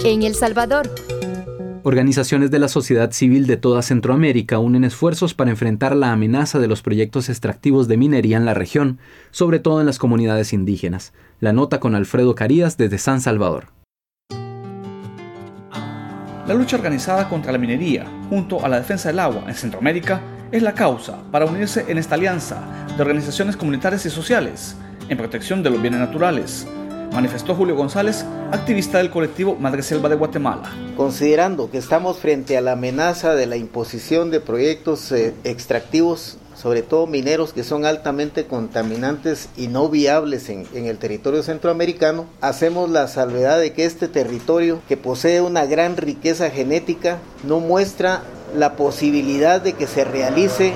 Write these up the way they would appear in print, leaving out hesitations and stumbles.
En El Salvador. Organizaciones de la sociedad civil de toda Centroamérica unen esfuerzos para enfrentar la amenaza de los proyectos extractivos de minería en la región, sobre todo en las comunidades indígenas. La nota con Alfredo Carías desde San Salvador. La lucha organizada contra la minería, junto a la defensa del agua en Centroamérica, es la causa para unirse en esta alianza de organizaciones comunitarias y sociales en protección de los bienes naturales, manifestó Julio González, activista del colectivo Madre Selva de Guatemala. Considerando que estamos frente a la amenaza de la imposición de proyectos extractivos, sobre todo mineros, que son altamente contaminantes y no viables en el territorio centroamericano, hacemos la salvedad de que este territorio, que posee una gran riqueza genética, no muestra la posibilidad de que se realice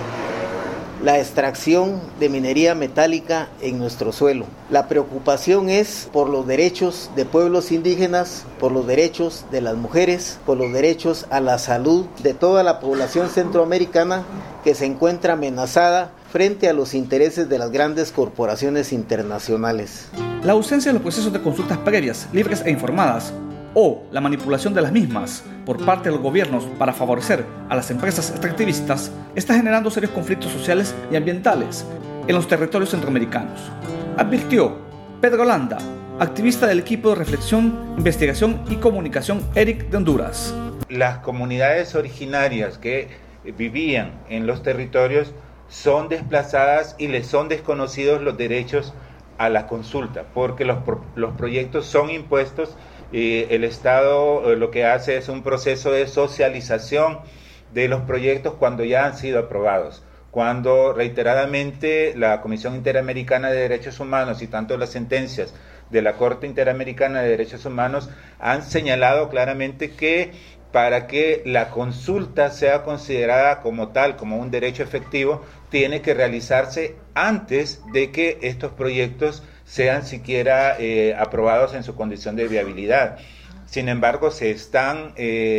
la extracción de minería metálica en nuestro suelo. La preocupación es por los derechos de pueblos indígenas, por los derechos de las mujeres, por los derechos a la salud de toda la población centroamericana que se encuentra amenazada frente a los intereses de las grandes corporaciones internacionales. La ausencia de los procesos de consultas previas, libres e informadas, o la manipulación de las mismas por parte de los gobiernos para favorecer a las empresas extractivistas está generando serios conflictos sociales y ambientales en los territorios centroamericanos, advirtió Pedro Landa, activista del equipo de reflexión, investigación y comunicación ERIC de Honduras. Las comunidades originarias que vivían en los territorios son desplazadas y les son desconocidos los derechos a la consulta, porque los proyectos son impuestos. El Estado lo que hace es un proceso de socialización de los proyectos cuando ya han sido aprobados, cuando reiteradamente la Comisión Interamericana de Derechos Humanos y tanto las sentencias de la Corte Interamericana de Derechos Humanos han señalado claramente que para que la consulta sea considerada como tal, como un derecho efectivo, tiene que realizarse antes de que estos proyectos sean siquiera aprobados en su condición de viabilidad. Sin embargo, se están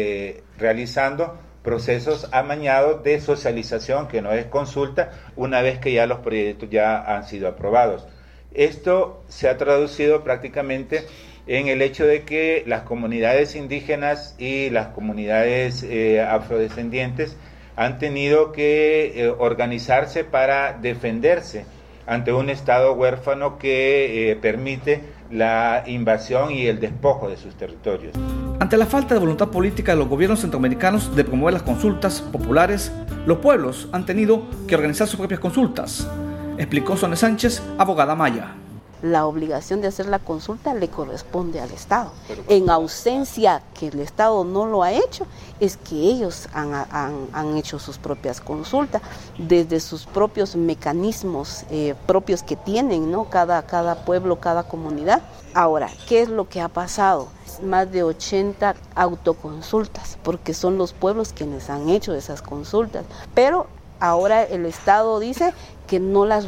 realizando procesos amañados de socialización, que no es consulta, una vez que ya los proyectos ya han sido aprobados. Esto se ha traducido prácticamente en el hecho de que las comunidades indígenas y las comunidades afrodescendientes han tenido que organizarse para defenderse ante un Estado huérfano que permite la invasión y el despojo de sus territorios. Ante la falta de voluntad política de los gobiernos centroamericanos de promover las consultas populares, los pueblos han tenido que organizar sus propias consultas, explicó Sonia Sánchez, abogada maya. La obligación de hacer la consulta le corresponde al Estado. En ausencia que el Estado no lo ha hecho, es que ellos han hecho sus propias consultas, desde sus propios mecanismos propios que tienen, ¿no? Cada pueblo, cada comunidad. Ahora, ¿qué es lo que ha pasado? Más de 80 autoconsultas, porque son los pueblos quienes han hecho esas consultas. Pero ahora el Estado dice que no la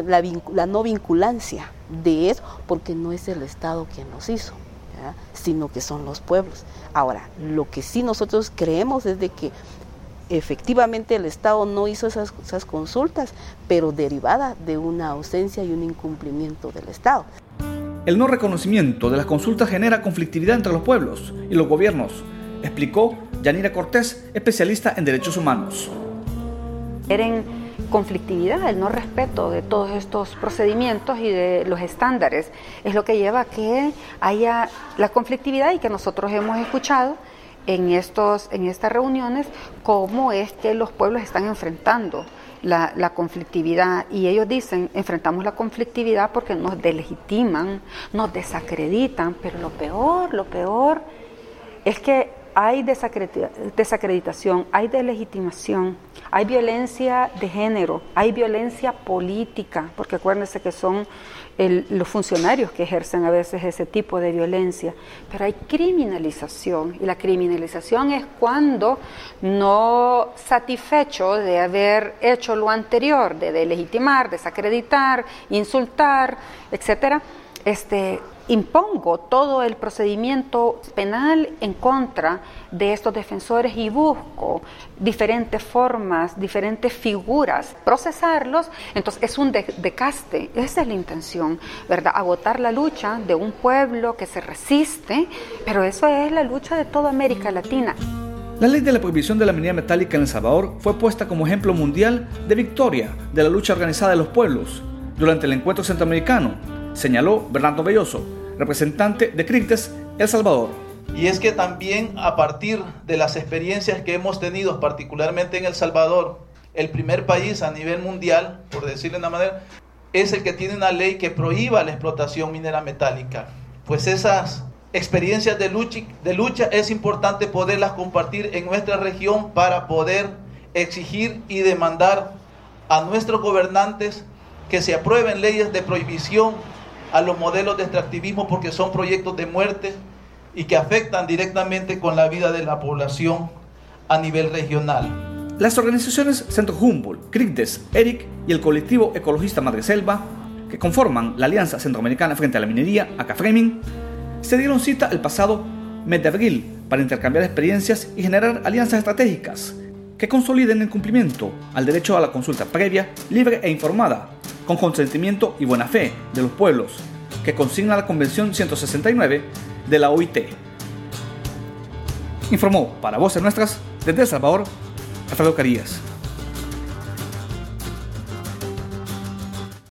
no vinculancia de eso, porque no es el Estado quien los hizo, ¿ya? Sino que son los pueblos. Ahora, lo que sí nosotros creemos es de que efectivamente el Estado no hizo esas consultas, pero derivada de una ausencia y un incumplimiento del Estado. El no reconocimiento de las consultas genera conflictividad entre los pueblos y los gobiernos, explicó Yanira Cortés, especialista en derechos humanos. Conflictividad, el no respeto de todos estos procedimientos y de los estándares es lo que lleva a que haya la conflictividad y que nosotros hemos escuchado en estas reuniones cómo es que los pueblos están enfrentando la conflictividad, y ellos dicen, enfrentamos la conflictividad porque nos delegitiman, nos desacreditan, pero lo peor es que hay desacreditación, hay delegitimación, hay violencia de género, hay violencia política, porque acuérdense que son los funcionarios que ejercen a veces ese tipo de violencia, pero hay criminalización, y la criminalización es cuando, no satisfecho de haber hecho lo anterior, de delegitimar, desacreditar, insultar, etcétera, impongo todo el procedimiento penal en contra de estos defensores y busco diferentes formas, diferentes figuras, procesarlos. Entonces es un desgaste, esa es la intención, ¿verdad? Agotar la lucha de un pueblo que se resiste, pero eso es la lucha de toda América Latina. La ley de la prohibición de la minería metálica en El Salvador fue puesta como ejemplo mundial de victoria de la lucha organizada de los pueblos durante el encuentro centroamericano, señaló Bernardo Belloso, representante de CRICTES El Salvador. Y es que también a partir de las experiencias que hemos tenido, particularmente en El Salvador, el primer país a nivel mundial, por decirlo de una manera, es el que tiene una ley que prohíba la explotación minera metálica. Pues esas experiencias de lucha es importante poderlas compartir en nuestra región para poder exigir y demandar a nuestros gobernantes que se aprueben leyes de prohibición a los modelos de extractivismo, porque son proyectos de muerte y que afectan directamente con la vida de la población a nivel regional. Las organizaciones Centro Humboldt, CRICTES, ERIC y el colectivo ecologista Madreselva, que conforman la Alianza Centroamericana frente a la Minería, ACA-FREMIN, se dieron cita el pasado mes de abril para intercambiar experiencias y generar alianzas estratégicas que consoliden el cumplimiento al derecho a la consulta previa, libre e informada, con consentimiento y buena fe de los pueblos, que consigna la Convención 169 de la OIT. Informó para Voces Nuestras, desde El Salvador, Alfredo Carías.